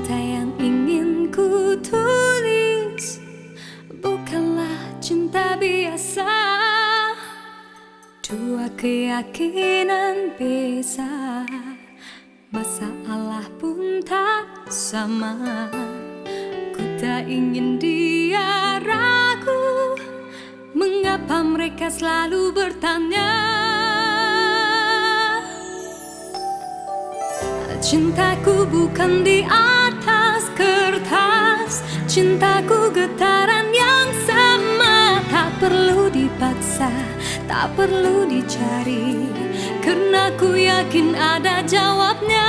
Cinta yang ingin ku tulis bukanlah cinta biasa. Dua keyakinan beza, masalah pun tak sama. Ku tak ingin dia ragu, mengapa mereka selalu bertanya. Cintaku bukan di atas kertas, cintaku getaran yang sama. Tak perlu dipaksa, tak perlu dicari, karena ku yakin ada jawabnya.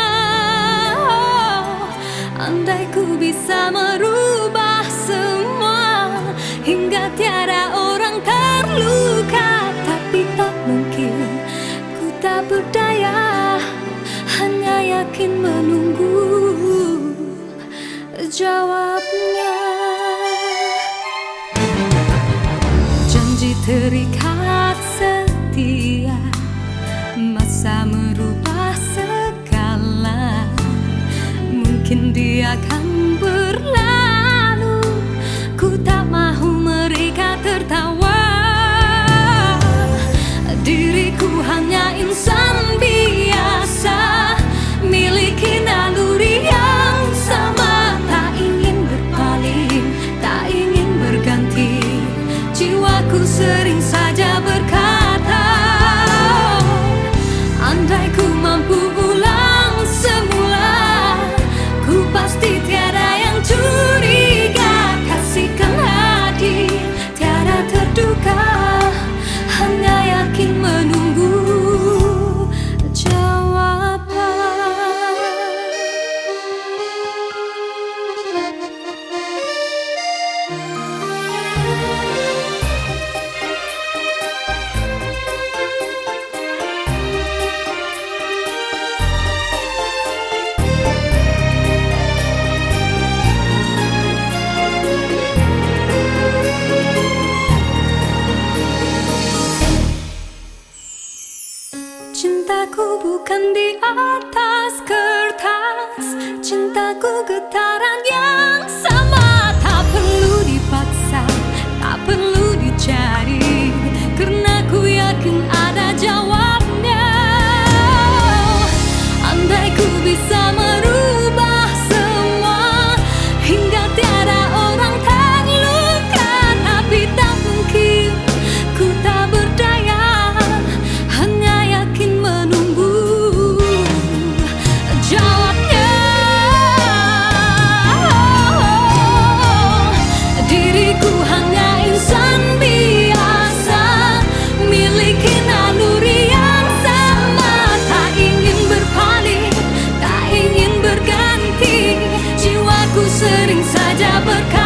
Andai ku bisa merubah semua, hingga tiada orang terluka, tapi tak mungkin, ku tak berdaya, hanya yakin menunggu jawabnya. Janji terikat setia, masa merubah segala. Mungkin dia akan berlalu, ku tak mahu mereka tertawa. Diriku hanya insan biasa, miliki naluri yang sama. Tak ingin berpaling, tak ingin berganti, jiwaku sering saja berkata, andai ku mampu ulang semula, ku pasti tiada yang curiga. Kasihkan hati, tiada terduga, hanya yakin menunggu jawaban. Cintaku bukan di atas kertas, cintaku getaran yang sama. Tak perlu dipaksa, tak perlu dicari, karena ku yakin ada jawabnya. Andai ku bisa merubah semua, hingga tiada orang terluka, tapi tak mungkin, ku tak berdaya, hanya yakin menunggu jawabnya. Diriku hanya insan biasa, miliki naluri yang sama. Tak ingin berpaling, tak ingin berganti, jiwaku sering saja berkata,